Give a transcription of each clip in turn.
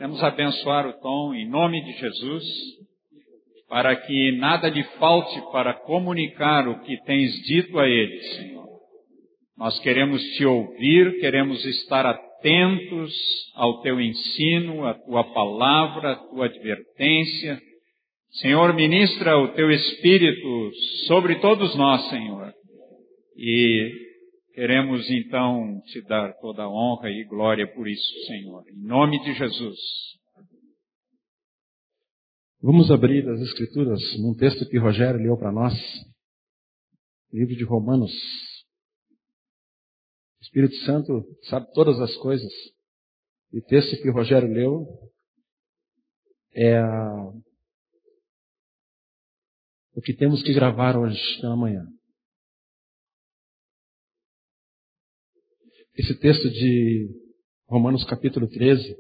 Queremos abençoar o Tom em nome de Jesus, para que nada lhe falte para comunicar o que tens dito a ele, Senhor. Nós queremos te ouvir, queremos estar atentos ao teu ensino, à tua palavra, à tua advertência. Senhor, ministra o teu Espírito sobre todos nós, Senhor. E queremos então te dar toda a honra e glória por isso, Senhor. Em nome de Jesus. Vamos abrir as Escrituras num texto que Rogério leu para nós. Livro de Romanos. O Espírito Santo sabe todas as coisas. E o texto que Rogério leu é o que temos que gravar hoje pela manhã. Esse texto de Romanos capítulo 13.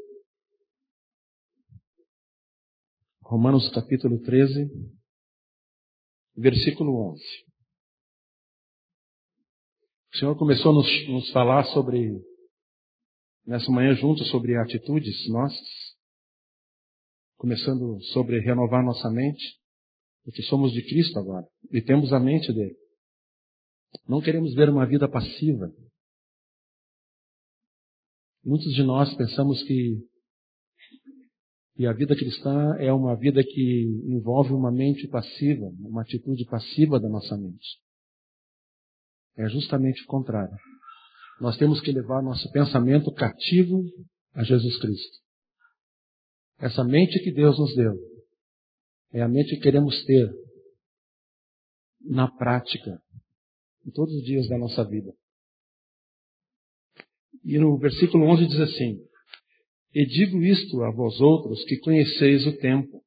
Romanos capítulo 13, versículo 11. O Senhor começou a nos falar nessa manhã juntos, sobre atitudes nossas, começando sobre renovar nossa mente, porque somos de Cristo agora, e temos a mente dele. Não queremos ver uma vida passiva. Muitos de nós pensamos que a vida cristã é uma vida que envolve uma mente passiva, uma atitude passiva da nossa mente. É justamente o contrário. Nós temos que levar nosso pensamento cativo a Jesus Cristo. Essa mente que Deus nos deu é a mente que queremos ter na prática, em todos os dias da nossa vida. E no versículo 11 diz assim: E digo isto a vós outros que conheceis o tempo.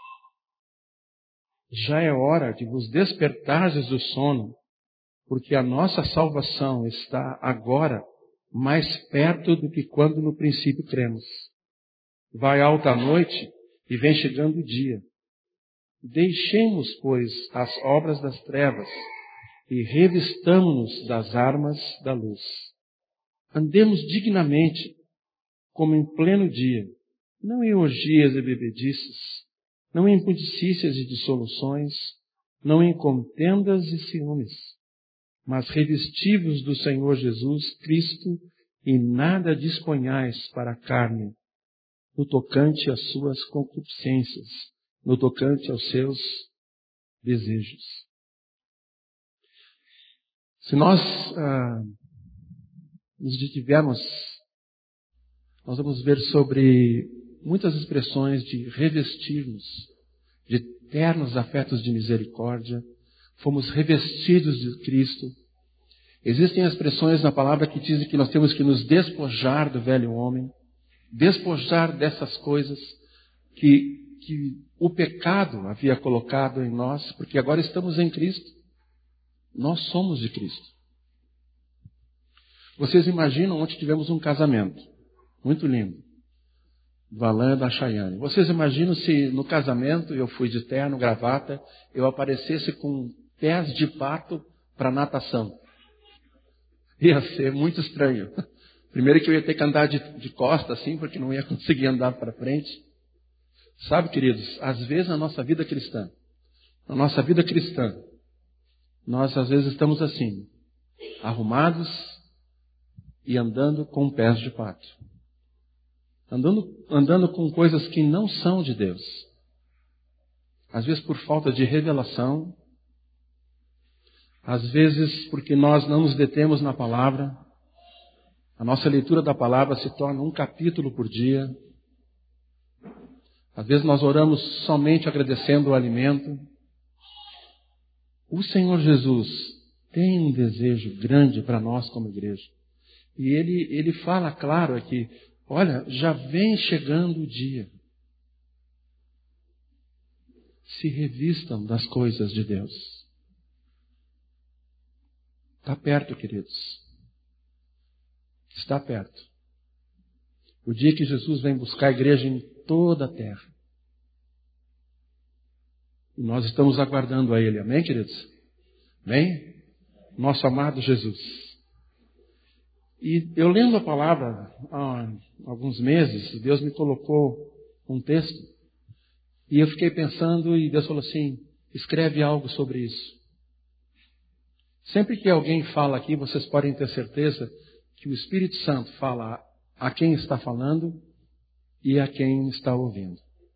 Já é hora de vos despertardes do sono, porque a nossa salvação está agora mais perto do que quando no princípio cremos. Vai alta a noite e vem chegando o dia. Deixemos, pois, as obras das trevas e revistamo-nos das armas da luz. Andemos dignamente, como em pleno dia, não em orgias e bebedices, não em impudicícias e dissoluções, não em contendas e ciúmes, mas revestivos do Senhor Jesus Cristo e nada disponhais para a carne, no tocante às suas concupiscências, no tocante aos seus desejos. Se nós nos detivermos, nós vamos ver sobre muitas expressões de revestir-nos de eternos afetos de misericórdia. Fomos revestidos de Cristo. Existem expressões na palavra que dizem que nós temos que nos despojar do velho homem, despojar dessas coisas que o pecado havia colocado em nós, porque agora estamos em Cristo. Nós somos de Cristo. Vocês imaginam onde tivemos um casamento muito lindo, do Alain e da Chayane. Vocês imaginam se no casamento eu fui de terno, gravata, eu aparecesse com pés de pato para natação? Ia ser muito estranho. Primeiro que eu ia ter que andar de costa assim, porque não ia conseguir andar para frente. Sabe, queridos, às vezes na nossa vida cristã, nós às vezes estamos assim, arrumados e andando com pés de pato. Andando com coisas que não são de Deus. Às vezes por falta de revelação. Às vezes porque nós não nos detemos na palavra. A nossa leitura da palavra se torna um capítulo por dia. Às vezes nós oramos somente agradecendo o alimento. O Senhor Jesus tem um desejo grande para nós como igreja. E Ele fala claro aqui, olha, já vem chegando o dia. Se revistam das coisas de Deus. Está perto, queridos. Está perto. O dia que Jesus vem buscar a igreja em toda a terra. E nós estamos aguardando a Ele. Amém, queridos? Amém? Nosso amado Jesus. E eu lendo a palavra há alguns meses, Deus me colocou um texto, e eu fiquei pensando, e Deus falou assim, escreve algo sobre isso. Sempre que alguém fala aqui, vocês podem ter certeza que o Espírito Santo fala a quem está falando e a quem está ouvindo.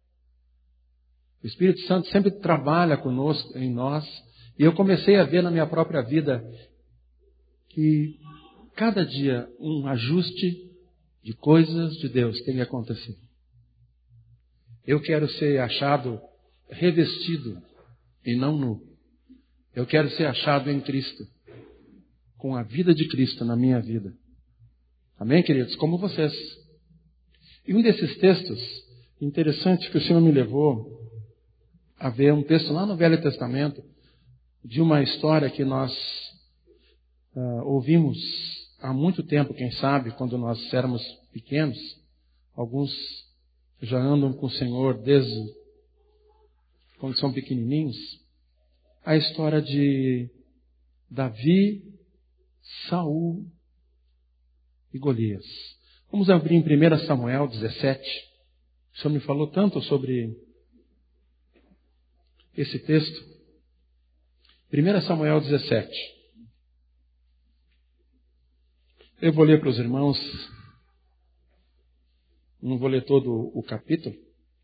O Espírito Santo sempre trabalha conosco, em nós, e eu comecei a ver na minha própria vida que cada dia um ajuste de coisas de Deus tem que acontecer. Eu quero ser achado revestido e não nu. Eu quero ser achado em Cristo, com a vida de Cristo na minha vida. Amém, queridos? Como vocês. E um desses textos, interessante que o Senhor me levou a ver um texto lá no Velho Testamento, de uma história que nós ouvimos há muito tempo, quem sabe, quando nós éramos pequenos. Alguns já andam com o Senhor desde quando são pequenininhos. A história de Davi, Saul e Golias. Vamos abrir em 1 Samuel 17. O Senhor me falou tanto sobre esse texto. 1 Samuel 17. Eu vou ler para os irmãos, não vou ler todo o capítulo.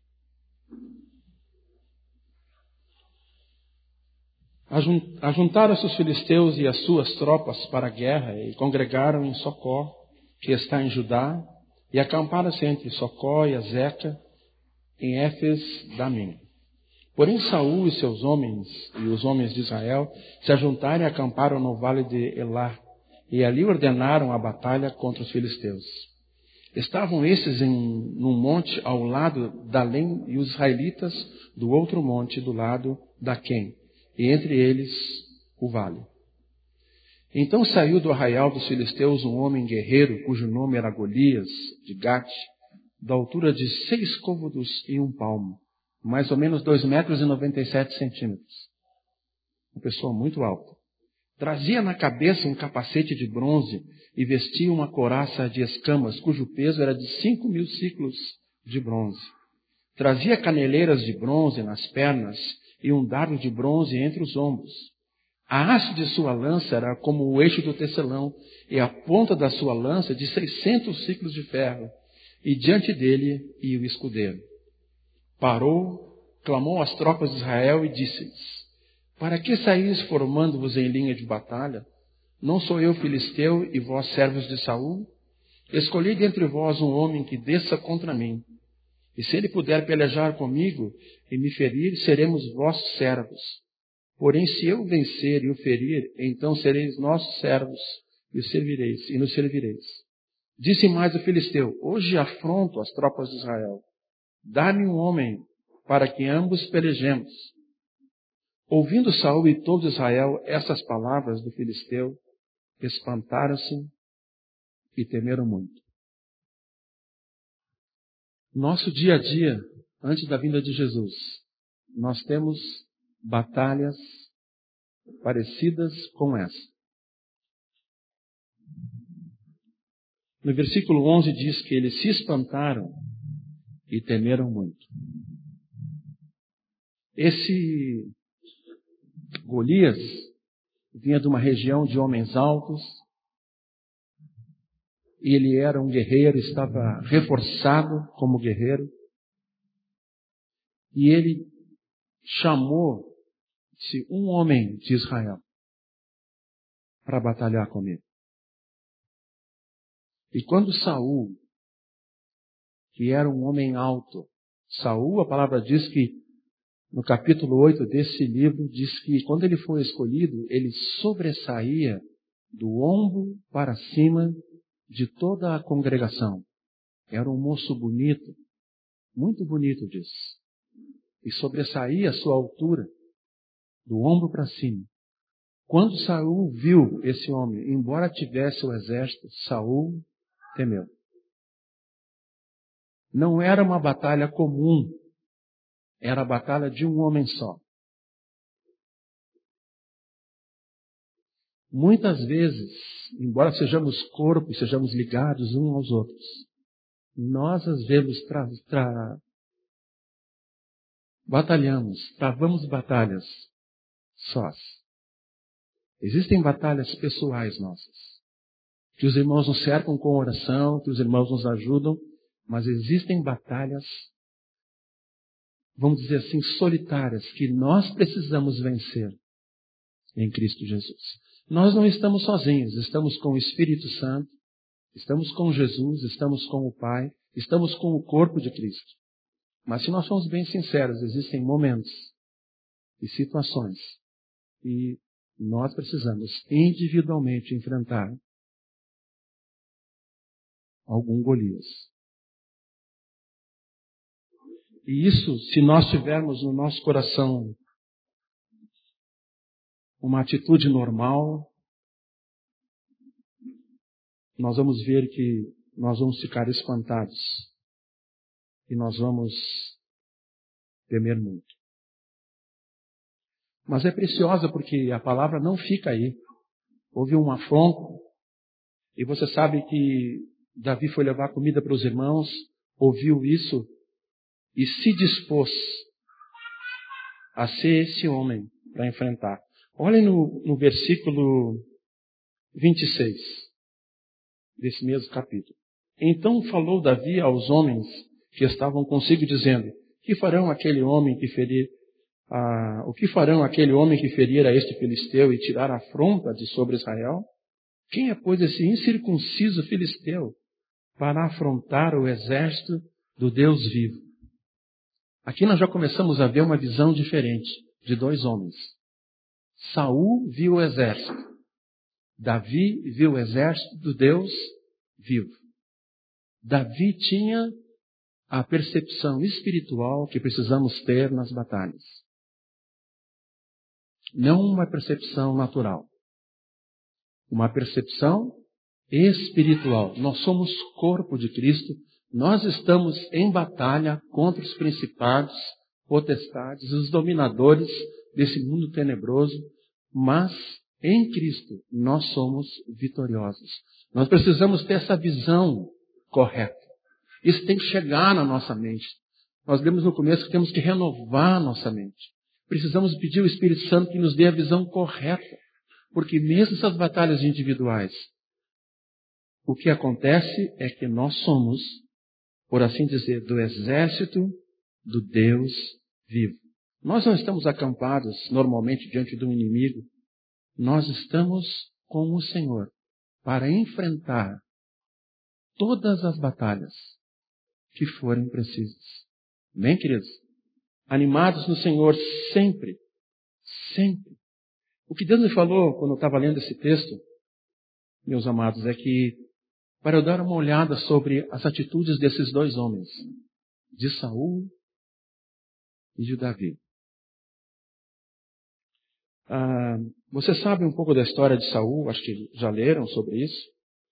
Ajuntaram-se os filisteus e as suas tropas para a guerra e congregaram em Socó, que está em Judá, e acamparam-se entre Socó e Azeca, em Éfes-Damim. Porém Saul e seus homens, e os homens de Israel, se ajuntaram e acamparam no vale de Elá, e ali ordenaram a batalha contra os filisteus. Estavam esses num monte ao lado da Além, e os israelitas do outro monte do lado da Quém, e entre eles o vale. Então saiu do arraial dos filisteus um homem guerreiro, cujo nome era Golias, de Gate, da altura de 6 côvados e 1 palmo, mais ou menos 2,97 metros. Uma pessoa muito alta. Trazia na cabeça um capacete de bronze e vestia uma couraça de escamas, cujo peso era de 5.000 ciclos de bronze. Trazia caneleiras de bronze nas pernas e um dardo de bronze entre os ombros. A haste de sua lança era como o eixo do tecelão, e a ponta da sua lança de 600 ciclos de ferro, e diante dele ia o escudeiro. Parou, clamou às tropas de Israel e disse-lhes: para que saís formando-vos em linha de batalha? Não sou eu filisteu e vós servos de Saul? Escolhi dentre vós um homem que desça contra mim. E se ele puder pelejar comigo e me ferir, seremos vossos servos. Porém, se eu vencer e o ferir, então sereis nossos servos e nos servireis. Disse mais o filisteu: hoje afronto as tropas de Israel. Dá-me um homem para que ambos pelejemos. Ouvindo Saul e todo Israel essas palavras do filisteu, espantaram-se e temeram muito. Nosso dia a dia, antes da vinda de Jesus, nós temos batalhas parecidas com essa. No versículo 11 diz que eles se espantaram e temeram muito. Esse Golias vinha de uma região de homens altos, e ele era um guerreiro, estava reforçado como guerreiro, e ele chamou-se um homem de Israel para batalhar comigo. E quando Saul, que era um homem alto, Saul, a palavra diz que no capítulo 8 desse livro, diz que quando ele foi escolhido, ele sobressaía do ombro para cima de toda a congregação. Era um moço bonito, muito bonito, diz. E sobressaía a sua altura, do ombro para cima. Quando Saul viu esse homem, embora tivesse o exército, Saul temeu. Não era uma batalha comum. Era a batalha de um homem só. Muitas vezes, embora sejamos corpo e sejamos ligados uns aos outros, nós às vezes travamos batalhas sós. Existem batalhas pessoais nossas, que os irmãos nos cercam com oração, que os irmãos nos ajudam, mas existem batalhas, vamos dizer assim, solitárias, que nós precisamos vencer em Cristo Jesus. Nós não estamos sozinhos, estamos com o Espírito Santo, estamos com Jesus, estamos com o Pai, estamos com o corpo de Cristo. Mas se nós formos bem sinceros, existem momentos e situações e nós precisamos individualmente enfrentar algum Golias. E isso, se nós tivermos no nosso coração uma atitude normal, nós vamos ver que nós vamos ficar espantados e nós vamos temer muito. Mas é preciosa porque a palavra não fica aí. Houve um afronto e você sabe que Davi foi levar comida para os irmãos, ouviu isso e se dispôs a ser esse homem para enfrentar. Olhem no versículo 26 desse mesmo capítulo. Então falou Davi aos homens que estavam consigo, dizendo: que farão aquele homem que ferir o que farão aquele homem que ferir a este filisteu e tirar a afronta de sobre Israel? Quem é, pois, esse incircunciso filisteu para afrontar o exército do Deus vivo? Aqui nós já começamos a ver uma visão diferente de dois homens. Saul viu o exército. Davi viu o exército do Deus vivo. Davi tinha a percepção espiritual que precisamos ter nas batalhas. Não uma percepção natural. Uma percepção espiritual. Nós somos corpo de Cristo. Nós estamos em batalha contra os principados, potestades, os dominadores desse mundo tenebroso, mas em Cristo nós somos vitoriosos. Nós precisamos ter essa visão correta. Isso tem que chegar na nossa mente. Nós lemos no começo que temos que renovar a nossa mente. Precisamos pedir ao Espírito Santo que nos dê a visão correta. Porque mesmo essas batalhas individuais, o que acontece é que nós somos, por assim dizer, do exército do Deus vivo. Nós não estamos acampados normalmente diante de um inimigo. Nós estamos com o Senhor para enfrentar todas as batalhas que forem precisas. Amém, queridos? Animados no Senhor sempre. Sempre. O que Deus me falou quando eu estava lendo esse texto, meus amados, é que para eu dar uma olhada sobre as atitudes desses dois homens, de Saul e de Davi. Você sabe um pouco da história de Saul, acho que já leram sobre isso.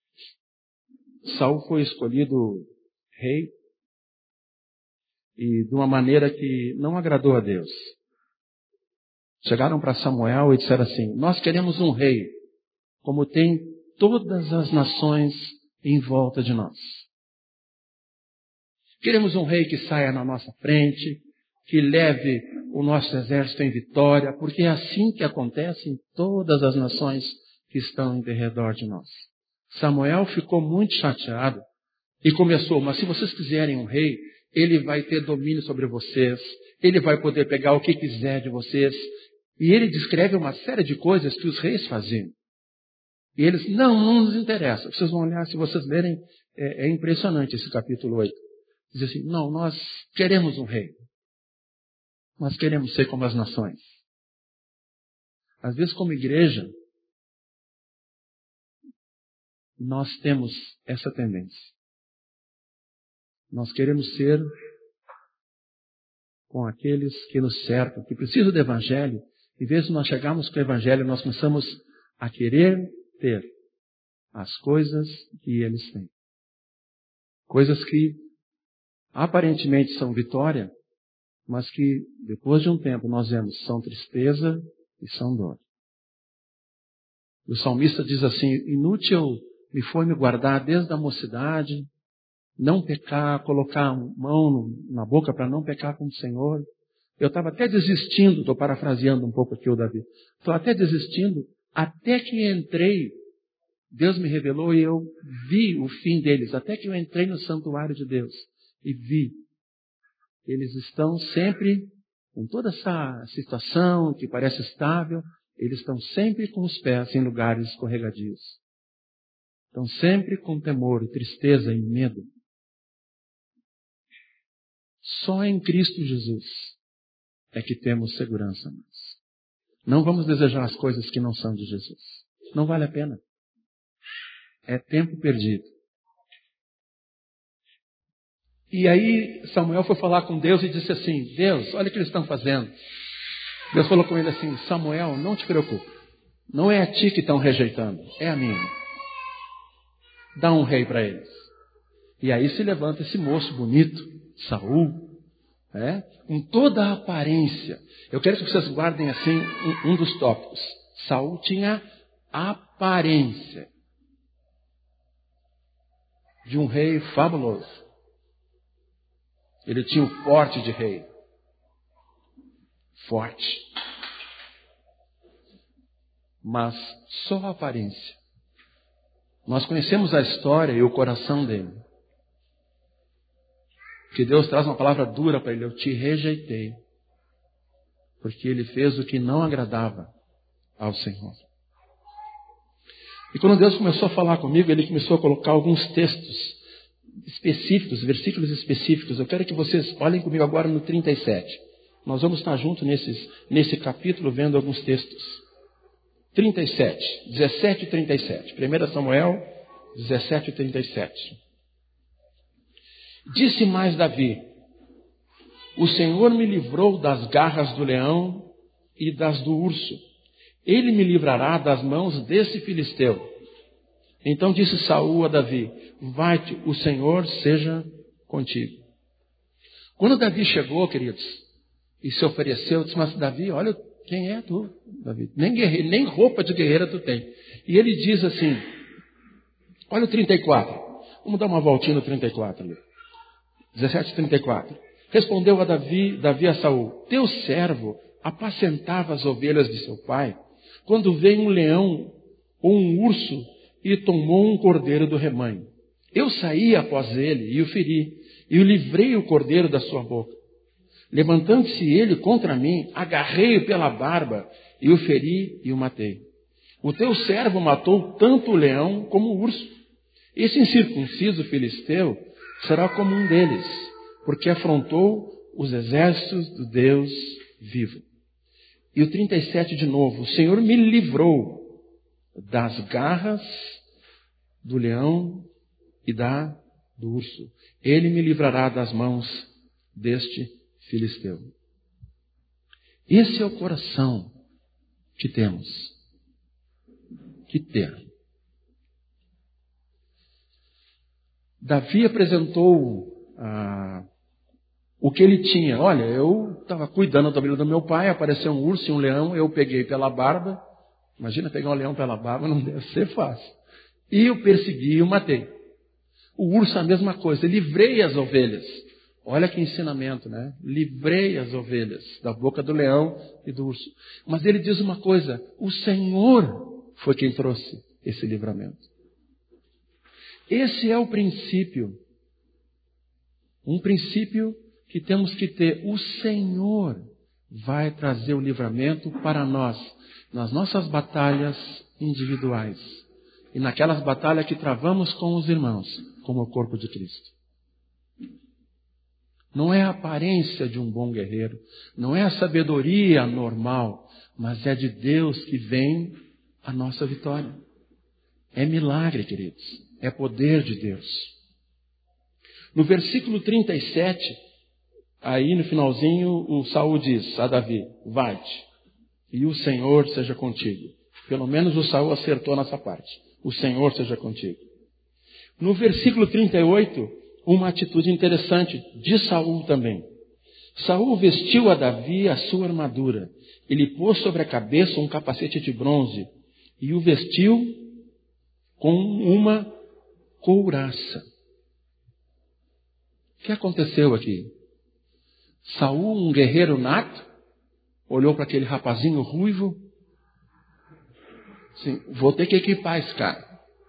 Saul foi escolhido rei e de uma maneira que não agradou a Deus. Chegaram para Samuel e disseram assim: nós queremos um rei, como tem todas as nações em volta de nós. Queremos um rei que saia na nossa frente, que leve o nosso exército em vitória, porque é assim que acontece em todas as nações que estão em derredor de nós. Samuel ficou muito chateado e começou: mas se vocês quiserem um rei, ele vai ter domínio sobre vocês, ele vai poder pegar o que quiser de vocês. E ele descreve uma série de coisas que os reis faziam. E eles: não nos interessa. Vocês vão olhar, se vocês lerem, é impressionante esse capítulo 8. Diz assim: não, nós queremos um rei. Nós queremos ser como as nações. Às vezes, como igreja, nós temos essa tendência. Nós queremos ser com aqueles que nos cercam, que precisam do Evangelho. Em vez de nós chegarmos com o Evangelho, nós começamos a querer ter as coisas que eles têm. Coisas que aparentemente são vitória, mas que depois de um tempo nós vemos são tristeza e são dor. O salmista diz assim: inútil me foi me guardar desde a mocidade, não pecar, colocar a mão na boca para não pecar com o Senhor. Eu estava até desistindo, estou parafraseando um pouco aqui o Davi, estou até desistindo, até que entrei, Deus me revelou e eu vi o fim deles, até que eu entrei no santuário de Deus e vi. Eles estão sempre, com toda essa situação que parece estável, eles estão sempre com os pés em lugares escorregadios. Estão sempre com temor, tristeza e medo. Só em Cristo Jesus é que temos segurança. Não vamos desejar as coisas que não são de Jesus. Não vale a pena. É tempo perdido. E aí Samuel foi falar com Deus e disse assim: Deus, olha o que eles estão fazendo. Deus falou com ele assim: Samuel, não te preocupe. Não é a ti que estão rejeitando, é a mim. Dá um rei para eles. E aí se levanta esse moço bonito, Saul, com toda a aparência. Eu quero que vocês guardem assim um dos tópicos. Saul tinha aparência de um rei fabuloso. Ele tinha o porte de rei. Forte. Mas só a aparência. Nós conhecemos a história e o coração dele. Que Deus traz uma palavra dura para ele: eu te rejeitei. Porque ele fez o que não agradava ao Senhor. E quando Deus começou a falar comigo, Ele começou a colocar alguns textos específicos, versículos específicos. Eu quero que vocês olhem comigo agora no 37. Nós vamos estar juntos nesse capítulo vendo alguns textos. 37, 17 e 37. 1 Samuel 17 e 37. Disse mais Davi: o Senhor me livrou das garras do leão e das do urso. Ele me livrará das mãos desse filisteu. Então disse Saul a Davi: vai-te, o Senhor seja contigo. Quando Davi chegou, queridos, e se ofereceu, disse: mas Davi, olha, quem é tu, Davi? Nem roupa de guerreira tu tem. E ele diz assim, olha o 34. Vamos dar uma voltinha no 34 ali. 17:34. Respondeu a Davi a Saul: teu servo apacentava as ovelhas de seu pai, quando veio um leão ou um urso e tomou um cordeiro do rebanho. Eu saí após ele e o feri, e o livrei o cordeiro da sua boca. Levantando-se ele contra mim, agarrei-o pela barba, e o feri e o matei. O teu servo matou tanto o leão como o urso. Esse incircunciso filisteu será como um deles, porque afrontou os exércitos do Deus vivo. E o 37 de novo: o Senhor me livrou das garras do leão e do urso. Ele me livrará das mãos deste filisteu. Esse é o coração que temos que ter. Davi apresentou o que ele tinha. Olha, eu estava cuidando da ovelha do meu pai, apareceu um urso e um leão, eu peguei pela barba. Imagina pegar um leão pela barba, não deve ser fácil. E eu persegui e o matei. O urso a mesma coisa, eu livrei as ovelhas. Olha que ensinamento, né? Livrei as ovelhas da boca do leão e do urso. Mas ele diz uma coisa: o Senhor foi quem trouxe esse livramento. Esse é o princípio. Um princípio que temos que ter. O Senhor vai trazer o livramento para nós, nas nossas batalhas individuais. E naquelas batalhas que travamos com os irmãos, como o corpo de Cristo. Não é a aparência de um bom guerreiro, não é a sabedoria normal, mas é de Deus que vem a nossa vitória. É milagre, queridos, é poder de Deus. No versículo 37, aí no finalzinho, o Saul diz a Davi: vai-te, e o Senhor seja contigo. Pelo menos o Saul acertou nessa parte. O Senhor seja contigo. No versículo 38, uma atitude interessante de Saul também. Saul vestiu a Davi a sua armadura. Ele pôs sobre a cabeça um capacete de bronze e o vestiu com uma couraça. O que aconteceu aqui? Saul, um guerreiro nato, olhou para aquele rapazinho ruivo, assim, vou ter que equipar esse cara.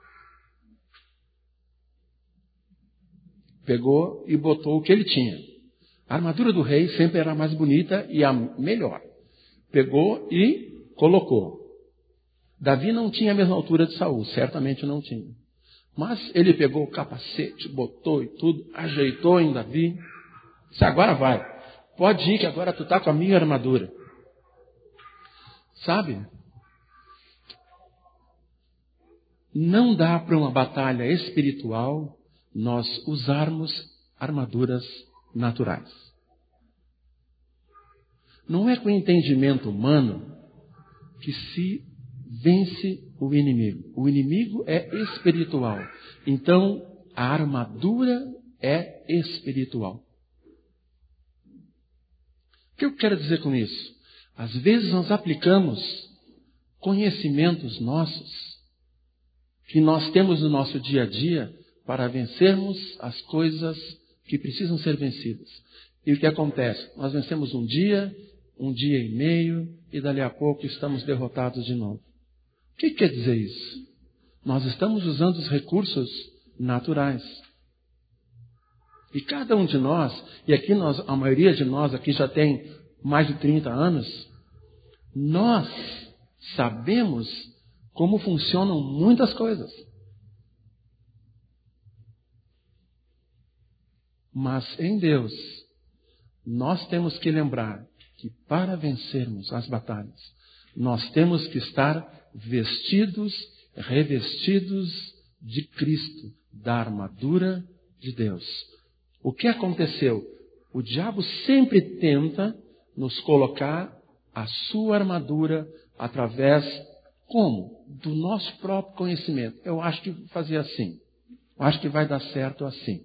Pegou e botou o que ele tinha. A armadura do rei sempre era a mais bonita e a melhor. Pegou e colocou. Davi não tinha a mesma altura de Saul, certamente não tinha. Mas ele pegou o capacete, botou e tudo, ajeitou em Davi. Disse, agora vai. Pode ir que agora tu está com a minha armadura. Sabe? Não dá para uma batalha espiritual nós usarmos armaduras naturais. Não é com o entendimento humano que se vence o inimigo. O inimigo é espiritual. Então, a armadura é espiritual. O que eu quero dizer com isso? Às vezes nós aplicamos conhecimentos nossos que nós temos no nosso dia a dia para vencermos as coisas que precisam ser vencidas. E o que acontece? Nós vencemos um dia e meio, e dali a pouco estamos derrotados de novo. O que quer dizer isso? Nós estamos usando os recursos naturais. E cada um de nós, e aqui a maioria de nós aqui já tem mais de 30 anos, nós sabemos como funcionam muitas coisas. Mas em Deus, nós temos que lembrar que para vencermos as batalhas, nós temos que estar vestidos, revestidos de Cristo, da armadura de Deus. O que aconteceu? O diabo sempre tenta nos colocar a sua armadura através, como? Do nosso próprio conhecimento. Eu acho que vou fazer assim. Eu acho que vai dar certo assim.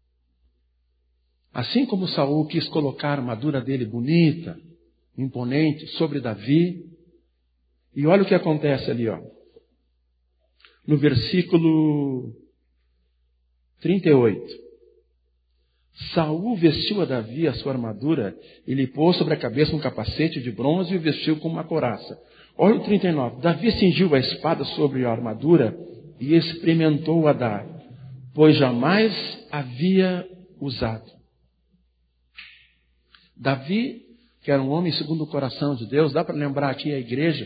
Assim como Saul quis colocar a armadura dele bonita, imponente, sobre Davi. E olha o que acontece ali, ó. No versículo 38. Saul vestiu a Davi a sua armadura e lhe pôs sobre a cabeça um capacete de bronze e o vestiu com uma couraça. Olha o 39. Davi cingiu a espada sobre a armadura e experimentou a dar, pois jamais havia usado. Davi, que era um homem segundo o coração de Deus, dá para lembrar aqui a igreja,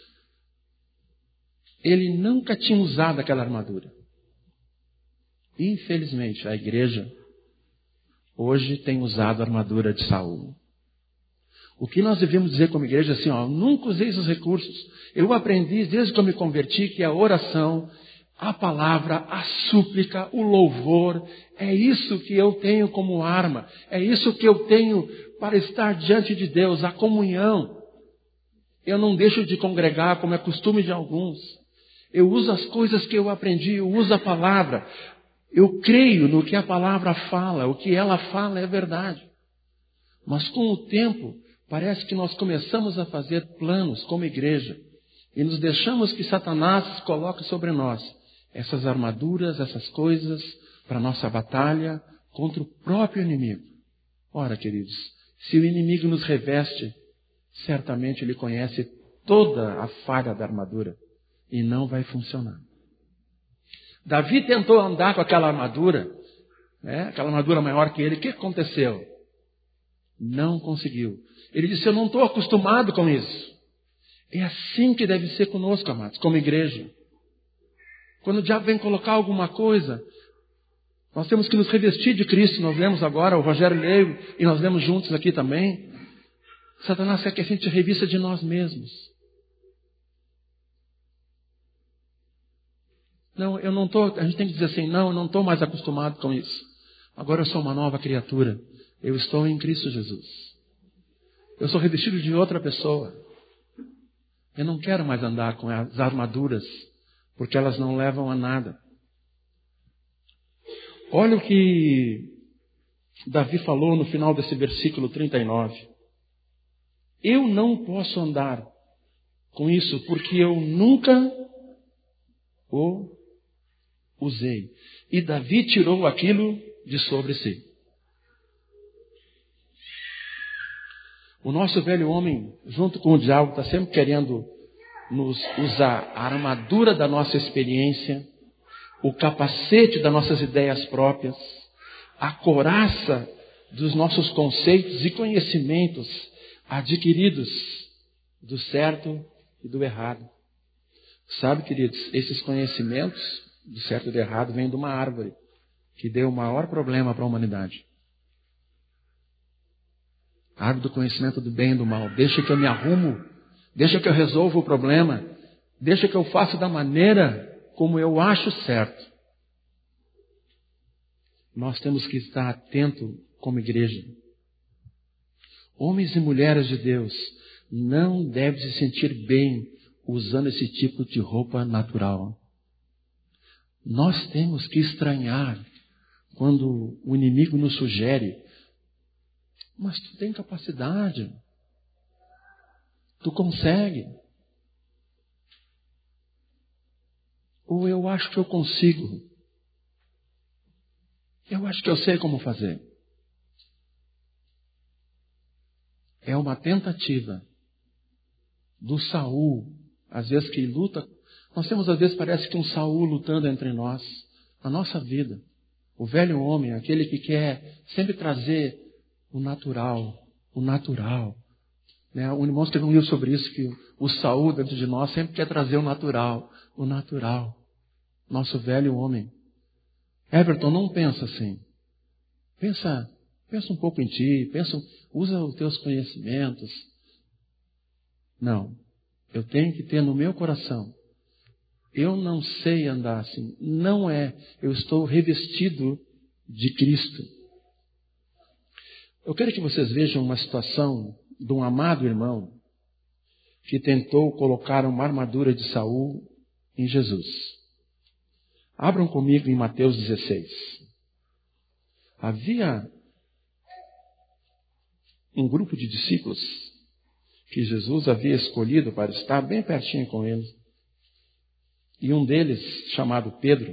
ele nunca tinha usado aquela armadura. Infelizmente, a igreja hoje tem usado a armadura de Saul. O que nós devemos dizer como igreja é assim, ó, nunca usei esses recursos. Eu aprendi desde que eu me converti que a oração, a palavra, a súplica, o louvor, é isso que eu tenho como arma. É isso que eu tenho para estar diante de Deus, a comunhão. Eu não deixo de congregar como é costume de alguns. Eu uso as coisas que eu aprendi, eu uso a palavra. Eu creio no que a palavra fala, o que ela fala é verdade. Mas com o tempo, parece que nós começamos a fazer planos como igreja e nos deixamos que Satanás coloque sobre nós essas armaduras, essas coisas para a nossa batalha contra o próprio inimigo. Ora, queridos, se o inimigo nos reveste, certamente ele conhece toda a falha da armadura e não vai funcionar. Davi tentou andar com aquela armadura, aquela armadura maior que ele. O que aconteceu? Não conseguiu. Ele disse, eu não estou acostumado com isso. É assim que deve ser conosco, amados, como igreja. Quando o diabo vem colocar alguma coisa, nós temos que nos revestir de Cristo. Nós lemos agora, o Rogério leu, e nós lemos juntos aqui também. Satanás quer que a gente revista de nós mesmos. Não, eu não estou, a gente tem que dizer assim, não, eu não estou mais acostumado com isso. Agora eu sou uma nova criatura. Eu estou em Cristo Jesus. Eu sou revestido de outra pessoa. Eu não quero mais andar com as armaduras, porque elas não levam a nada. Olha o que Davi falou no final desse versículo 39. Eu não posso andar com isso, porque eu nunca o usei. E Davi tirou aquilo de sobre si. O nosso velho homem, junto com o diabo, está sempre querendo nos usar a armadura da nossa experiência, o capacete das nossas ideias próprias, a couraça dos nossos conceitos e conhecimentos adquiridos do certo e do errado. Sabe, queridos, esses conhecimentos do certo e do errado vêm de uma árvore que deu o maior problema para a humanidade. A árvore do conhecimento do bem e do mal. Deixa que eu me arrumo, deixa que eu resolva o problema, deixa que eu faça da maneira como eu acho certo. Nós temos que estar atentos como igreja. Homens e mulheres de Deus não devem se sentir bem usando esse tipo de roupa natural. Nós temos que estranhar quando o inimigo nos sugere: mas tu tem capacidade, tu consegue, ou eu acho que eu consigo, eu acho que eu sei como fazer. É uma tentativa do Saul, às vezes que luta. Nós temos, às vezes, parece que um Saul lutando entre nós, na nossa vida. O velho homem, aquele que quer sempre trazer o natural, o natural. Né? O irmão escreveu um livro sobre isso, que o Saul dentro de nós sempre quer trazer o natural, o natural. Nosso velho homem. Everton, não pensa assim. Pensa um pouco em ti, usa os teus conhecimentos. Não, eu tenho que ter no meu coração. Eu não sei andar assim. Não é. Eu estou revestido de Cristo. Eu quero que vocês vejam uma situação de um amado irmão que tentou colocar uma armadura de Saul em Jesus. Abram comigo em Mateus 16. Havia um grupo de discípulos que Jesus havia escolhido para estar bem pertinho com ele. E um deles, chamado Pedro,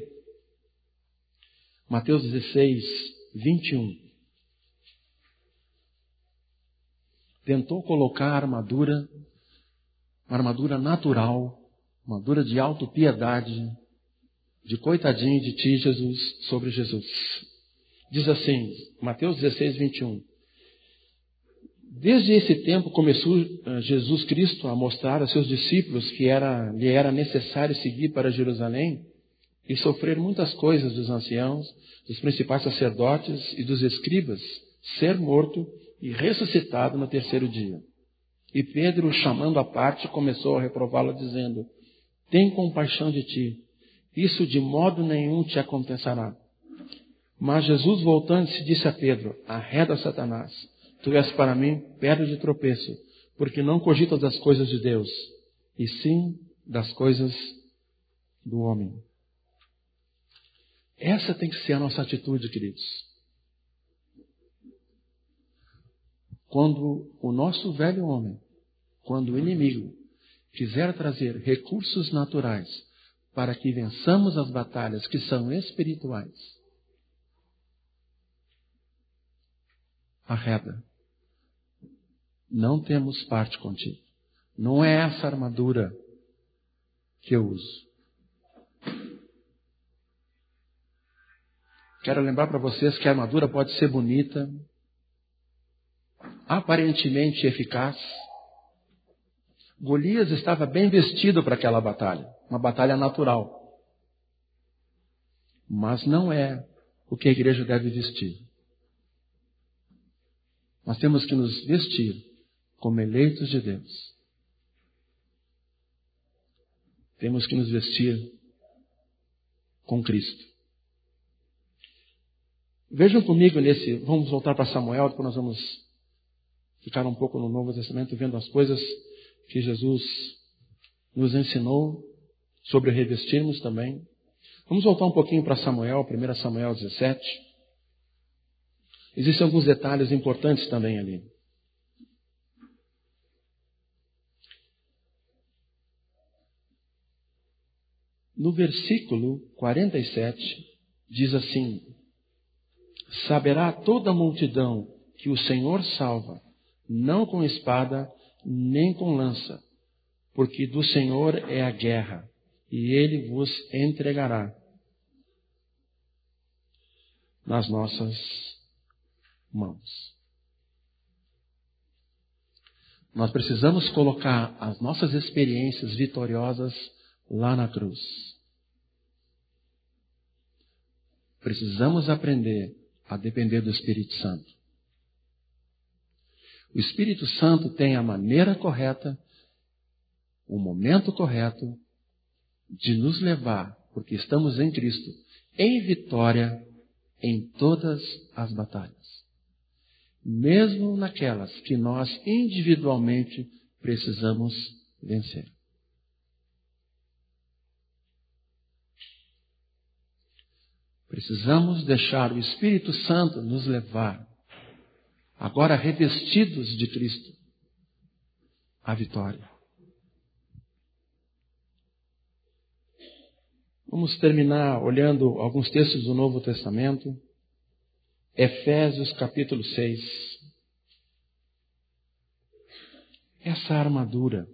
Mateus 16, 21, tentou colocar a armadura, uma armadura natural, uma armadura de autopiedade, de coitadinho de ti, Jesus, sobre Jesus. Diz assim, Mateus 16, 21. Desde esse tempo começou Jesus Cristo a mostrar a seus discípulos que lhe era necessário seguir para Jerusalém e sofrer muitas coisas dos anciãos, dos principais sacerdotes e dos escribas, ser morto e ressuscitado no terceiro dia. E Pedro, chamando à parte, começou a reprová-lo, dizendo: tem compaixão de ti, isso de modo nenhum te acontecerá. Mas Jesus, voltando-se, disse a Pedro: arreda, Satanás, tu és para mim pedra de tropeço, porque não cogitas das coisas de Deus, e sim das coisas do homem. Essa tem que ser a nossa atitude, queridos. Quando o nosso velho homem, quando o inimigo quiser trazer recursos naturais para que vençamos as batalhas que são espirituais, arreda. Não temos parte contigo. Não é essa armadura que eu uso. Quero lembrar para vocês que a armadura pode ser bonita, aparentemente eficaz. Golias estava bem vestido para aquela batalha, uma batalha natural. Mas não é o que a igreja deve vestir. Nós temos que nos vestir como eleitos de Deus. Temos que nos vestir com Cristo. Vejam comigo vamos voltar para Samuel, depois nós vamos ficar um pouco no Novo Testamento, vendo as coisas que Jesus nos ensinou sobre revestirmos também. Vamos voltar um pouquinho para Samuel, 1 Samuel 17. Existem alguns detalhes importantes também ali. No versículo 47, diz assim: saberá toda a multidão que o Senhor salva, não com espada, nem com lança, porque do Senhor é a guerra, e Ele vos entregará nas nossas mãos. Nós precisamos colocar as nossas experiências vitoriosas lá na cruz. Precisamos aprender a depender do Espírito Santo. O Espírito Santo tem a maneira correta, o momento correto de nos levar, porque estamos em Cristo, em vitória em todas as batalhas. Mesmo naquelas que nós individualmente precisamos vencer. Precisamos deixar o Espírito Santo nos levar, agora revestidos de Cristo, à vitória. Vamos terminar olhando alguns textos do Novo Testamento. Efésios capítulo 6. Essa armadura.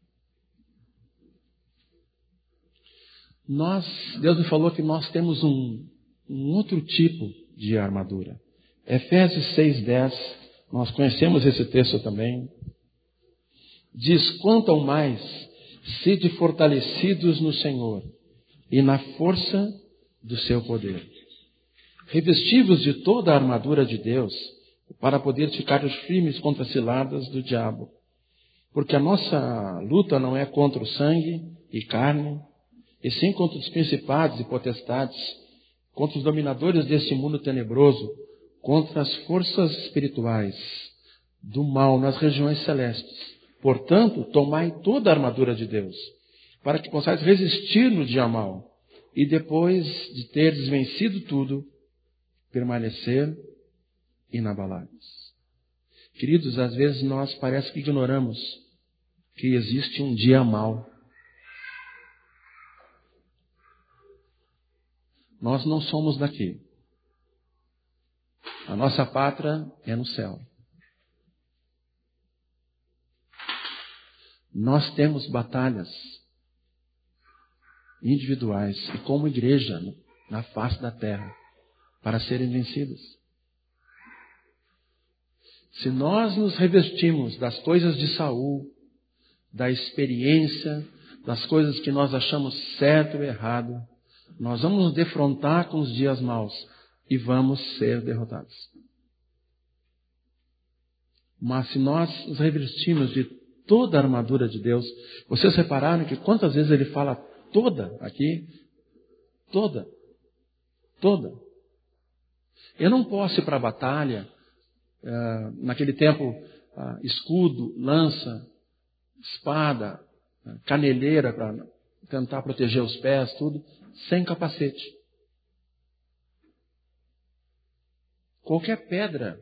Deus me falou que nós temos um outro tipo de armadura. Efésios 6:10, nós conhecemos esse texto também. Diz: quanto ao mais, sede fortalecidos no Senhor e na força do seu poder. Revestivos de toda a armadura de Deus, para poder ficar firmes contra as ciladas do diabo. Porque a nossa luta não é contra o sangue e carne, e sim contra os principados e potestades, contra os dominadores deste mundo tenebroso, contra as forças espirituais do mal nas regiões celestes. Portanto, tomai toda a armadura de Deus, para que possais resistir no dia mau, e depois de teres vencido tudo, permanecer inabaláveis. Queridos, às vezes nós parece que ignoramos que existe um dia mau. Nós não somos daqui. A nossa pátria é no céu. Nós temos batalhas individuais e como igreja na face da terra para serem vencidas. Se nós nos revestimos das coisas de Saul, da experiência, das coisas que nós achamos certo ou errado, nós vamos nos defrontar com os dias maus e vamos ser derrotados. Mas se nós nos revestimos de toda a armadura de Deus, vocês repararam que quantas vezes ele fala toda aqui? Toda. Toda. Eu não posso ir para a batalha, naquele tempo, escudo, lança, espada, caneleira para tentar proteger os pés, tudo, sem capacete. Qualquer pedra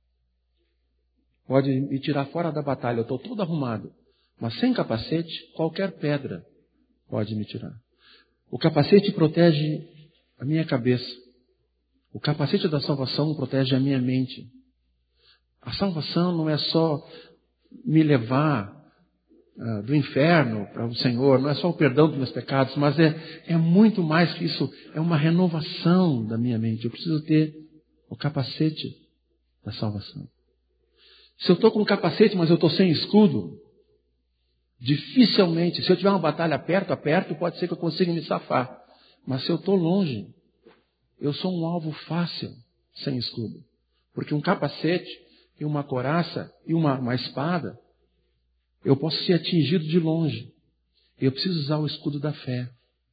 pode me tirar fora da batalha, eu estou todo arrumado, mas sem capacete, qualquer pedra pode me tirar. O capacete protege a minha cabeça. O capacete da salvação protege a minha mente. A salvação não é só me levar do inferno para o Senhor, não é só o perdão dos meus pecados, mas é muito mais que isso, é uma renovação da minha mente. Eu preciso ter o capacete da salvação. Se eu estou com o capacete, mas eu estou sem escudo, dificilmente, se eu tiver uma batalha perto a perto, pode ser que eu consiga me safar. Mas se eu estou longe, eu sou um alvo fácil sem escudo. Porque um capacete e uma couraça e uma espada, eu posso ser atingido de longe. Eu preciso usar o escudo da fé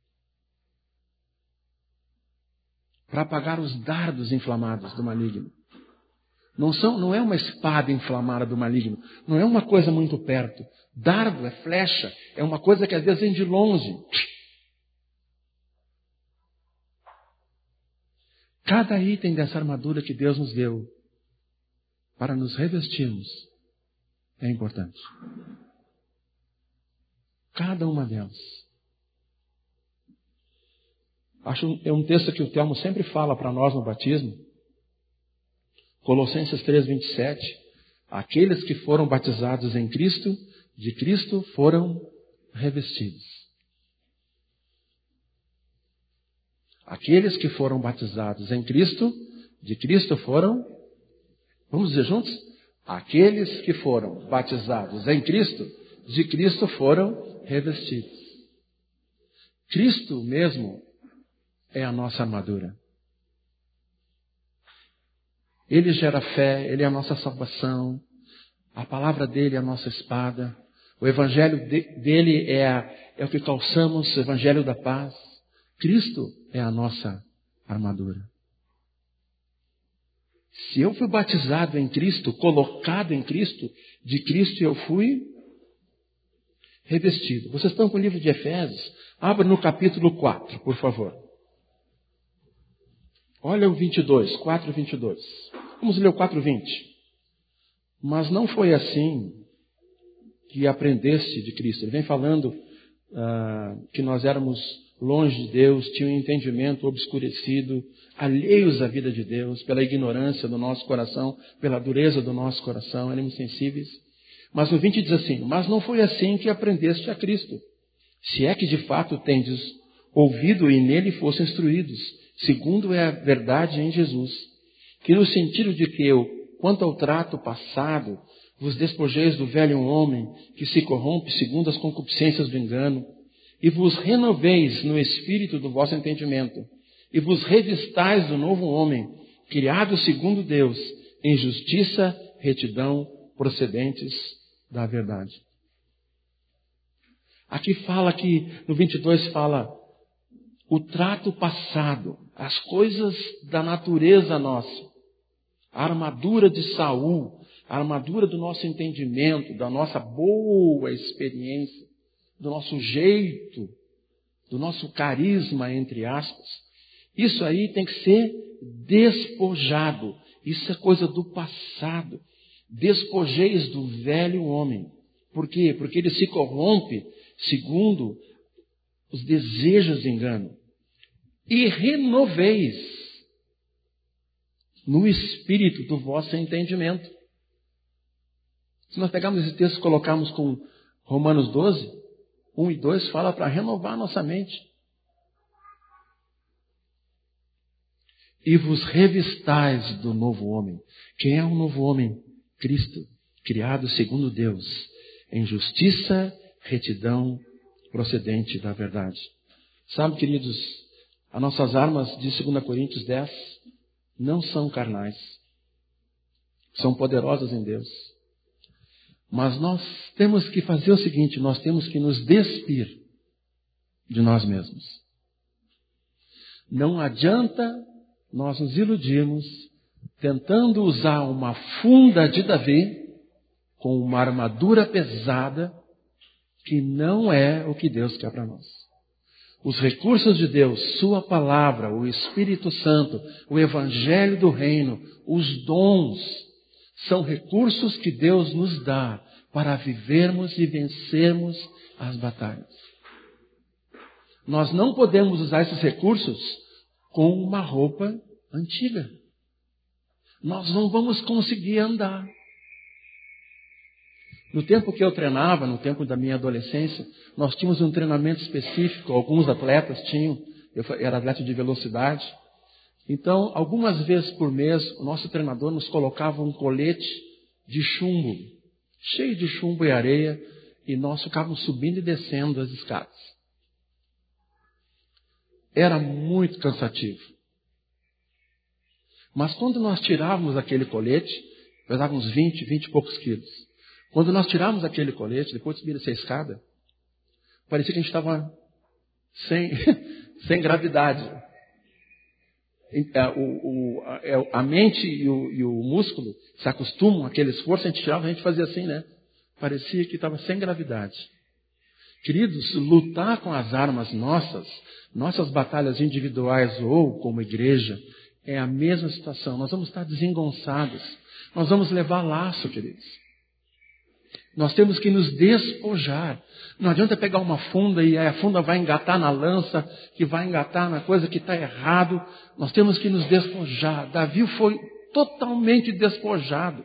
para apagar os dardos inflamados do maligno. Não é uma espada inflamada do maligno. Não é uma coisa muito perto. Dardo é flecha. É uma coisa que às vezes vem de longe. Cada item dessa armadura que Deus nos deu para nos revestirmos é importante. Cada uma delas. É um texto que o Telmo sempre fala para nós no batismo. Colossenses 3:27. Aqueles que foram batizados em Cristo, de Cristo foram revestidos. Aqueles que foram batizados em Cristo, de Cristo foram... Vamos dizer juntos? Aqueles que foram batizados em Cristo, de Cristo foram revestidos. Cristo mesmo é a nossa armadura. Ele gera fé, Ele é a nossa salvação. A palavra dele é a nossa espada. O evangelho dele é o que calçamos, o evangelho da paz. Cristo é a nossa armadura. Se eu fui batizado em Cristo, colocado em Cristo, de Cristo eu fui revestido. Vocês estão com o livro de Efésios? Abra no capítulo 4, por favor. Olha o 22, 4:22. Vamos ler o 4:20. Mas não foi assim que aprendeste de Cristo. Ele vem falando que nós éramos longe de Deus, tinha um entendimento obscurecido, alheios à vida de Deus, pela ignorância do nosso coração, pela dureza do nosso coração, éramos sensíveis. Mas o 20 diz assim: mas não foi assim que aprendeste a Cristo, se é que de fato tendes ouvido e nele fosse instruídos, segundo é a verdade em Jesus, que no sentido de que quanto ao trato passado, vos despojeis do velho homem, que se corrompe segundo as concupiscências do engano, e vos renoveis no espírito do vosso entendimento, e vos revistais do novo homem, criado segundo Deus, em justiça, retidão, procedentes da verdade. Aqui fala que, no 22 fala, o trato passado, as coisas da natureza nossa, a armadura de Saul, a armadura do nosso entendimento, da nossa boa experiência, do nosso jeito, do nosso carisma, entre aspas. Isso aí tem que ser despojado. Isso é coisa do passado. Despojeis do velho homem. Por quê? Porque ele se corrompe segundo os desejos de engano. E renoveis no espírito do vosso entendimento. Se nós pegarmos esse texto e colocarmos com Romanos 12, 1 e 2, fala para renovar nossa mente. E vos revistais do novo homem. Quem é o novo homem? Cristo, criado segundo Deus, em justiça, retidão, procedente da verdade. Sabe, queridos, as nossas armas de 2 Coríntios 10 não são carnais. São poderosas em Deus. Mas nós temos que fazer o seguinte, nós temos que nos despir de nós mesmos. Não adianta nós nos iludirmos tentando usar uma funda de Davi com uma armadura pesada que não é o que Deus quer para nós. Os recursos de Deus, Sua palavra, o Espírito Santo, o Evangelho do Reino, os dons, são recursos que Deus nos dá para vivermos e vencermos as batalhas. Nós não podemos usar esses recursos com uma roupa antiga. Nós não vamos conseguir andar. No tempo que eu treinava, no tempo da minha adolescência, nós tínhamos um treinamento específico, alguns atletas tinham, eu era atleta de velocidade. Então, algumas vezes por mês, o nosso treinador nos colocava um colete de chumbo, cheio de chumbo e areia, e nós ficávamos subindo e descendo as escadas. Era muito cansativo. Mas quando nós tirávamos aquele colete, pesava uns 20 e poucos quilos. Quando nós tirávamos aquele colete, depois de subir essa escada, parecia que a gente estava sem gravidade. A mente e o músculo se acostumam àquele esforço, a gente tirava, a gente fazia assim, né? Parecia que estava sem gravidade. Queridos, lutar com as armas nossas batalhas individuais ou como igreja, é a mesma situação. Nós vamos estar desengonçados. Nós vamos levar laço, queridos. Nós temos que nos despojar. Não adianta pegar uma funda e a funda vai engatar na lança, que vai engatar na coisa que está errado. Nós temos que nos despojar. Davi foi totalmente despojado.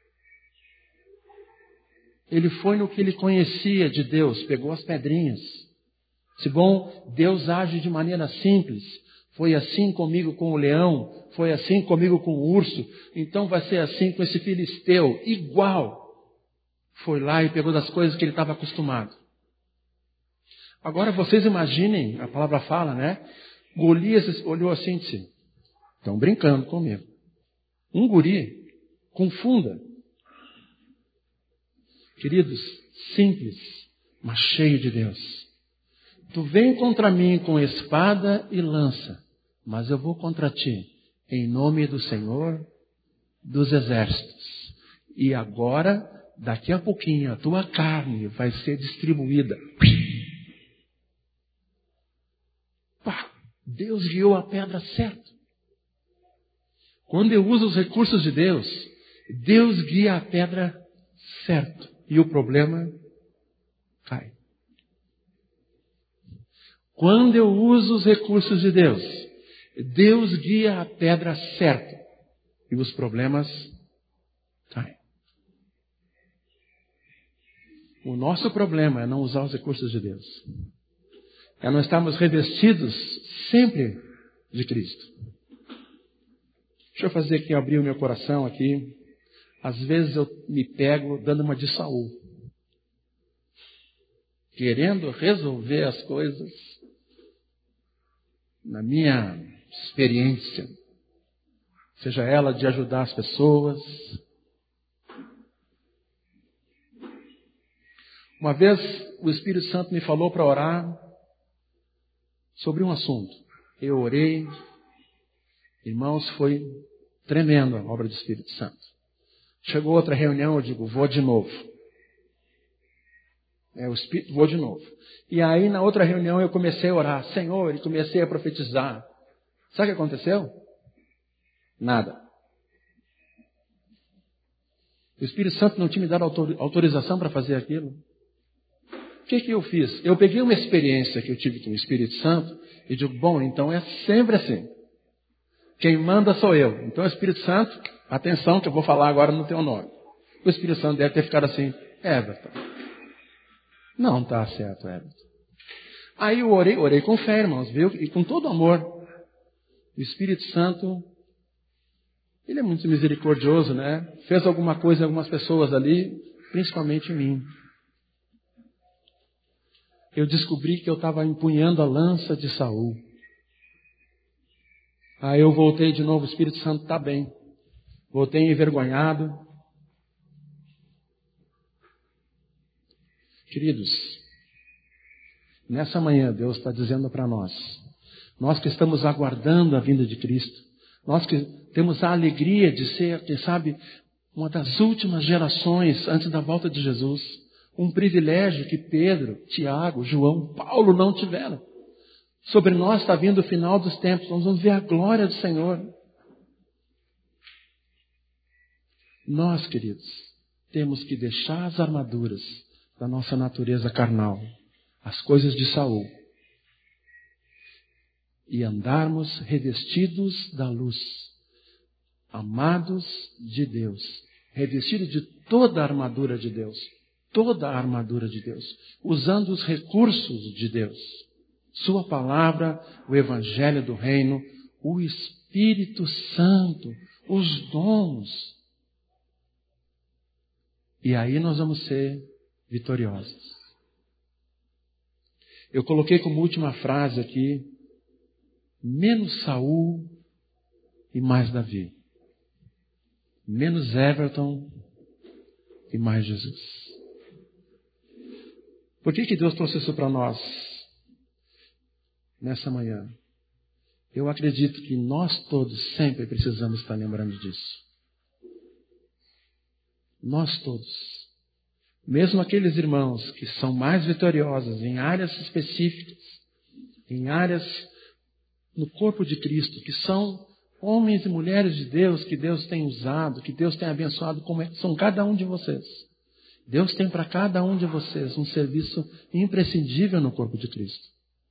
Ele foi no que ele conhecia de Deus, pegou as pedrinhas. Se bom, Deus age de maneira simples. Foi assim comigo com o leão, foi assim comigo com o urso, então vai ser assim com esse filisteu, igual. Foi lá e pegou das coisas que ele estava acostumado. Agora vocês imaginem, a palavra fala, né? Golias olhou assim e disse, estão brincando comigo. Um guri com funda. Queridos, simples, mas cheio de Deus. Tu vem contra mim com espada e lança, mas eu vou contra ti em nome do Senhor dos Exércitos. E agora, daqui a pouquinho, a tua carne vai ser distribuída. Pá, Deus guiou a pedra certo. Quando eu uso os recursos de Deus, Deus guia a pedra certo. E o problema cai. Quando eu uso os recursos de Deus, Deus guia a pedra certa. E os problemas caem. O nosso problema é não usar os recursos de Deus. É não estarmos revestidos sempre de Cristo. Deixa eu fazer aqui, abrir o meu coração aqui. Às vezes eu me pego dando uma de Saul. Querendo resolver as coisas na minha experiência. Seja ela de ajudar as pessoas. Uma vez o Espírito Santo me falou para orar sobre um assunto. Eu orei. Irmãos, foi tremendo a obra do Espírito Santo. Chegou outra reunião, eu digo, vou de novo. O Espírito, vou de novo. E aí, na outra reunião, eu comecei a orar. Senhor, e comecei a profetizar. Sabe o que aconteceu? Nada. O Espírito Santo não tinha me dado autorização para fazer aquilo. O que eu fiz? Eu peguei uma experiência que eu tive com o Espírito Santo e digo, bom, então é sempre assim. Quem manda sou eu. Então o Espírito Santo, atenção que eu vou falar agora no teu nome. O Espírito Santo deve ter ficado assim, Everton. Não está certo, Everton. Aí eu orei com fé, irmãos, viu? E com todo amor. O Espírito Santo, ele é muito misericordioso, né? Fez alguma coisa em algumas pessoas ali, principalmente em mim. Eu descobri que eu estava empunhando a lança de Saul. Aí eu voltei de novo, o Espírito Santo está bem. Voltei envergonhado. Queridos, nessa manhã Deus está dizendo para nós que estamos aguardando a vinda de Cristo, nós que temos a alegria de ser, quem sabe, uma das últimas gerações antes da volta de Jesus, um privilégio que Pedro, Tiago, João, Paulo não tiveram. Sobre nós está vindo o final dos tempos, nós vamos ver a glória do Senhor. Nós, queridos, temos que deixar as armaduras da nossa natureza carnal, as coisas de Saul, e andarmos revestidos da luz, amados de Deus, revestidos de toda a armadura de Deus, usando os recursos de Deus, Sua palavra, o Evangelho do Reino, o Espírito Santo, os dons. E aí nós vamos ser vitoriosos. Eu coloquei como última frase aqui, menos Saul e mais Davi. Menos Everton e mais Jesus. Por que Deus trouxe isso para nós nessa manhã? Eu acredito que nós todos sempre precisamos estar lembrando disso. Nós todos. Mesmo aqueles irmãos que são mais vitoriosos em áreas específicas, em áreas no corpo de Cristo, que são homens e mulheres de Deus, que Deus tem usado, que Deus tem abençoado, como são cada um de vocês. Deus tem para cada um de vocês um serviço imprescindível no corpo de Cristo.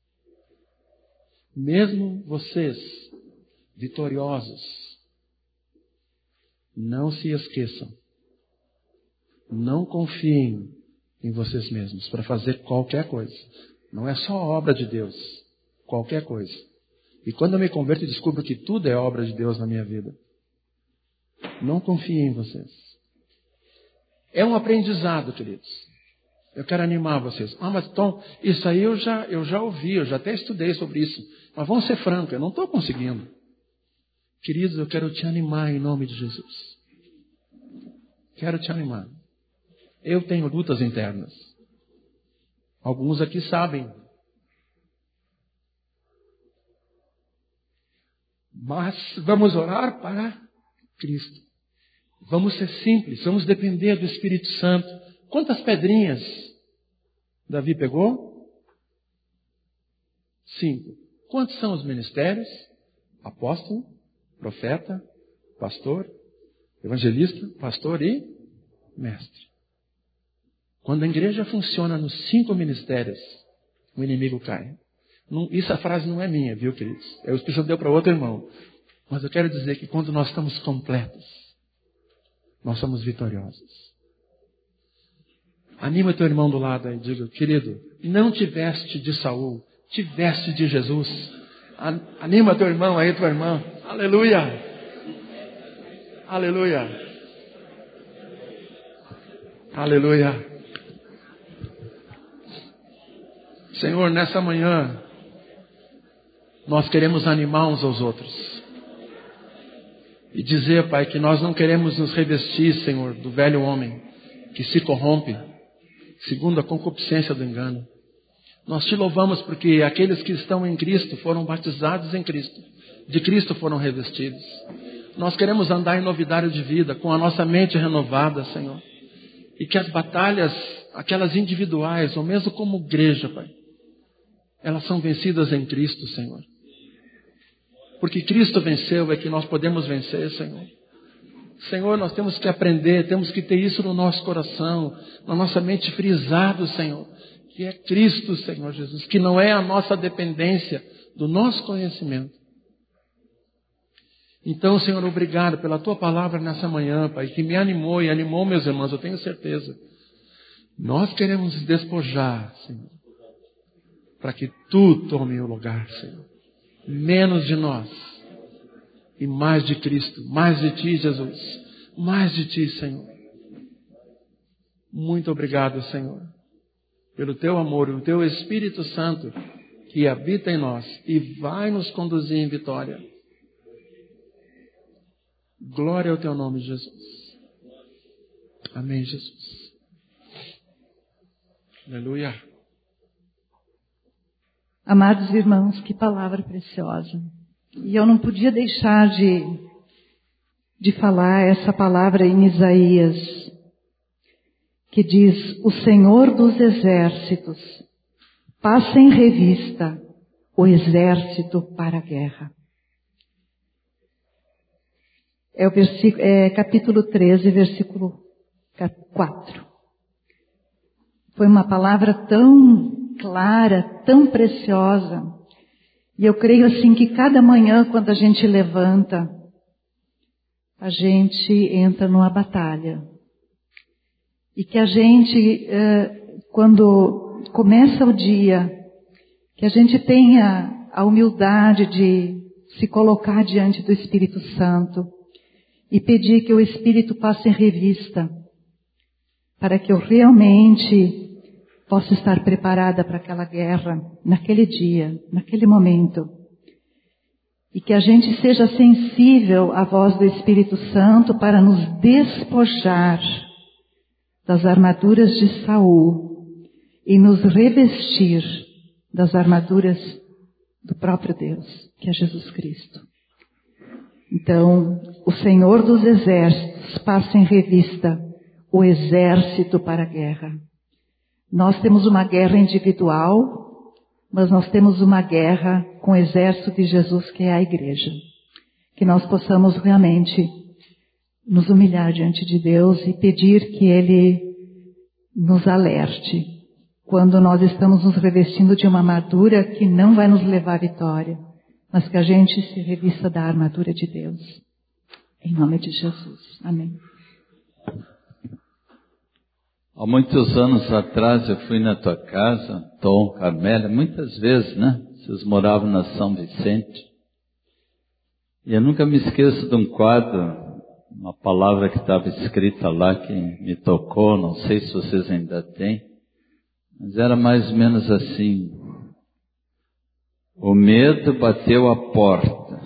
Mesmo vocês, vitoriosos, não se esqueçam. Não confiem em vocês mesmos para fazer qualquer coisa. Não é só obra de Deus. Qualquer coisa. E quando eu me converto e descubro que tudo é obra de Deus na minha vida, não confiem em vocês. É um aprendizado, queridos. Eu quero animar vocês. Mas Tom, isso aí eu já ouvi, eu já até estudei sobre isso. Mas vamos ser francos, eu não estou conseguindo. Queridos, eu quero te animar em nome de Jesus. Quero te animar. Eu tenho lutas internas. Alguns aqui sabem. Mas vamos orar para Cristo. Vamos ser simples, vamos depender do Espírito Santo. Quantas pedrinhas Davi pegou? 5. Quantos são os ministérios? Apóstolo, profeta, pastor, evangelista, pastor e mestre. Quando a igreja funciona nos 5 ministérios, o inimigo cai. Essa frase não é minha, viu, queridos? O Espírito Santo deu para outro irmão. Mas eu quero dizer que quando nós estamos completos, nós somos vitoriosos. Anima teu irmão do lado e diga, querido, não te veste de Saul, te veste de Jesus. Anima teu irmão aí, tua irmã. Aleluia! Aleluia! Aleluia! Senhor, nessa manhã, nós queremos animar uns aos outros. E dizer, Pai, que nós não queremos nos revestir, Senhor, do velho homem que se corrompe, segundo a concupiscência do engano. Nós te louvamos porque aqueles que estão em Cristo foram batizados em Cristo. De Cristo foram revestidos. Nós queremos andar em novidade de vida, com a nossa mente renovada, Senhor. E que as batalhas, aquelas individuais, ou mesmo como igreja, Pai, elas são vencidas em Cristo, Senhor. Porque Cristo venceu, é que nós podemos vencer, Senhor. Senhor, nós temos que aprender, temos que ter isso no nosso coração, na nossa mente frisado, Senhor. Que é Cristo, Senhor Jesus, que não é a nossa dependência do nosso conhecimento. Então, Senhor, obrigado pela Tua palavra nessa manhã, Pai, que me animou e animou meus irmãos, eu tenho certeza. Nós queremos nos despojar, Senhor, para que Tu tome o lugar, Senhor. Menos de nós e mais de Cristo, mais de Ti, Jesus, mais de Ti, Senhor. Muito obrigado, Senhor, pelo Teu amor e o Teu Espírito Santo que habita em nós e vai nos conduzir em vitória. Glória ao Teu nome, Jesus. Amém, Jesus. Aleluia. Amados irmãos, que palavra preciosa. E eu não podia deixar de falar essa palavra em Isaías, que diz, o Senhor dos exércitos passa em revista o exército para a guerra. É capítulo 13, versículo 4. Foi uma palavra tão clara, tão preciosa. E eu creio assim que cada manhã, quando a gente levanta, a gente entra numa batalha. E que a gente, quando começa o dia, que a gente tenha a humildade de se colocar diante do Espírito Santo e pedir que o Espírito passe em revista, para que eu realmente possa estar preparada para aquela guerra, naquele dia, naquele momento. E que a gente seja sensível à voz do Espírito Santo para nos despojar das armaduras de Saul e nos revestir das armaduras do próprio Deus, que é Jesus Cristo. Então, o Senhor dos exércitos passa em revista o exército para a guerra. Nós temos uma guerra individual, mas nós temos uma guerra com o exército de Jesus, que é a igreja. Que nós possamos realmente nos humilhar diante de Deus e pedir que Ele nos alerte quando nós estamos nos revestindo de uma armadura que não vai nos levar à vitória, mas que a gente se revista da armadura de Deus. Em nome de Jesus. Amém. Há muitos anos atrás eu fui na tua casa, Tom, Carmélia, muitas vezes, né? Vocês moravam na São Vicente. E eu nunca me esqueço de um quadro, uma palavra que estava escrita lá que me tocou, não sei se vocês ainda têm, mas era mais ou menos assim: o medo bateu a porta,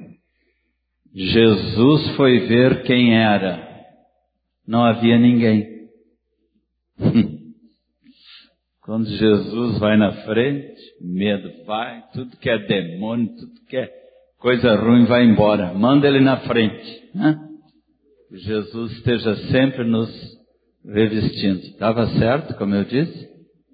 Jesus foi ver quem era, não havia ninguém. Quando Jesus vai na frente, medo vai, tudo que é demônio, tudo que é coisa ruim vai embora, manda ele na frente, né? Que Jesus esteja sempre nos revestindo. Estava certo, como eu disse?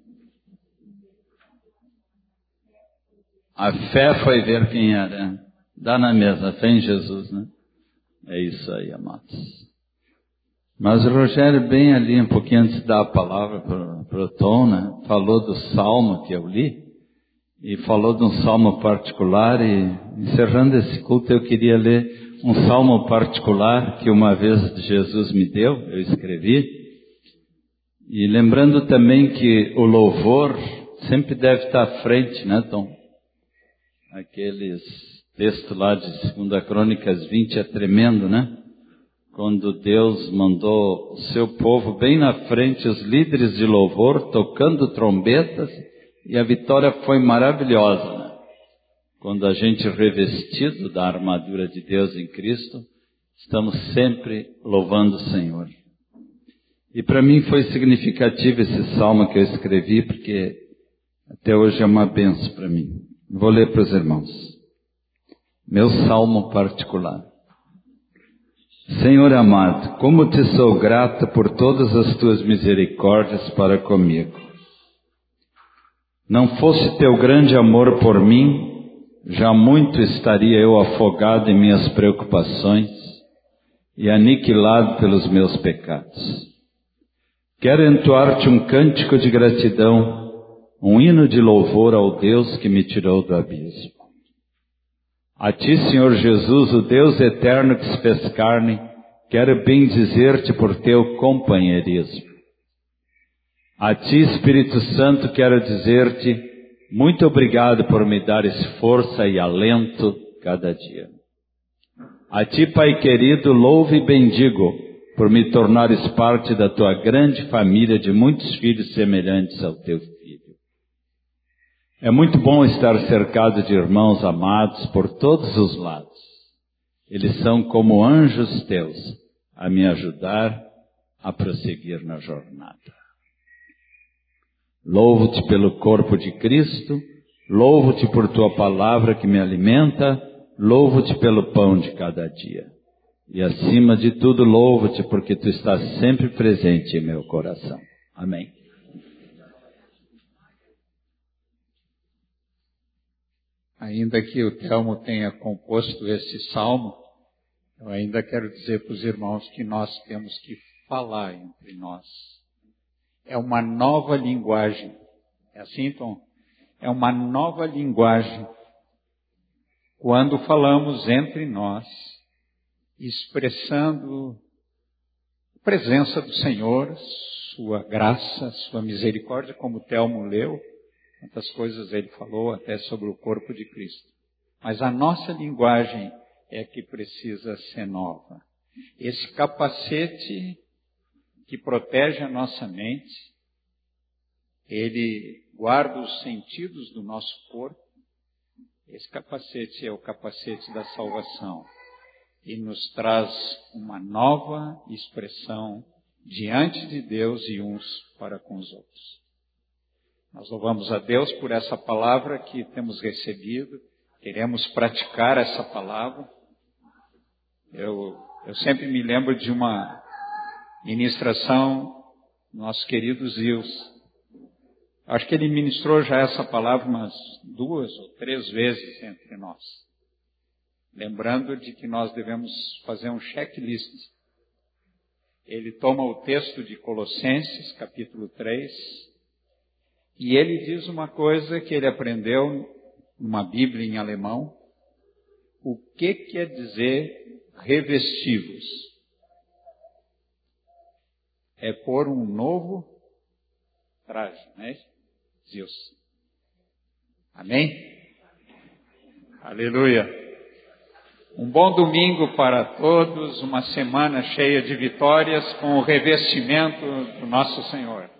A fé foi ver quem era. Dá na mesma, fé em Jesus, né? É isso aí, amados. Mas o Rogério, bem ali, um pouquinho antes de dar a palavra para o Tom, né? Falou do salmo que eu li, e falou de um salmo particular, e encerrando esse culto eu queria ler um salmo particular que uma vez Jesus me deu, eu escrevi, e lembrando também que o louvor sempre deve estar à frente, né, Tom? Aqueles textos lá de 2 Crônicas 20 é tremendo, né? Quando Deus mandou o seu povo bem na frente, os líderes de louvor, tocando trombetas, e a vitória foi maravilhosa, né? Quando a gente revestido da armadura de Deus em Cristo, estamos sempre louvando o Senhor. E para mim foi significativo esse salmo que eu escrevi, porque até hoje é uma bênção para mim. Vou ler para os irmãos. Meu salmo particular. Senhor amado, como te sou grato por todas as tuas misericórdias para comigo. Não fosse teu grande amor por mim, já muito estaria eu afogado em minhas preocupações e aniquilado pelos meus pecados. Quero entoar-te um cântico de gratidão, um hino de louvor ao Deus que me tirou do abismo. A ti, Senhor Jesus, o Deus eterno que se fez carne, quero bendizer-te por teu companheirismo. A ti, Espírito Santo, quero dizer-te muito obrigado por me dares força e alento cada dia. A ti, Pai querido, louvo e bendigo por me tornares parte da tua grande família de muitos filhos semelhantes ao teu filho. É muito bom estar cercado de irmãos amados por todos os lados. Eles são como anjos teus a me ajudar a prosseguir na jornada. Louvo-te pelo corpo de Cristo, louvo-te por tua palavra que me alimenta, louvo-te pelo pão de cada dia. E acima de tudo, louvo-te porque tu estás sempre presente em meu coração. Amém. Ainda que o Telmo tenha composto esse salmo, eu ainda quero dizer para os irmãos que nós temos que falar entre nós. É uma nova linguagem. É assim, Tom? É uma nova linguagem. Quando falamos entre nós, expressando a presença do Senhor, sua graça, sua misericórdia, como o Telmo leu, quantas coisas ele falou até sobre o corpo de Cristo. Mas a nossa linguagem é que precisa ser nova. Esse capacete que protege a nossa mente, ele guarda os sentidos do nosso corpo. Esse capacete é o capacete da salvação e nos traz uma nova expressão diante de Deus e uns para com os outros. Nós louvamos a Deus por essa palavra que temos recebido, queremos praticar essa palavra. Eu sempre me lembro de uma ministração do nosso querido Zils. Acho que ele ministrou já essa palavra umas 2 ou 3 vezes entre nós. Lembrando de que nós devemos fazer um checklist. ele toma o texto de Colossenses, capítulo 3, e ele diz uma coisa que ele aprendeu numa Bíblia em alemão. O que quer dizer revestivos? É pôr um novo traje, né? Deus. Amém? Aleluia. Um bom domingo para todos, uma semana cheia de vitórias com o revestimento do nosso Senhor.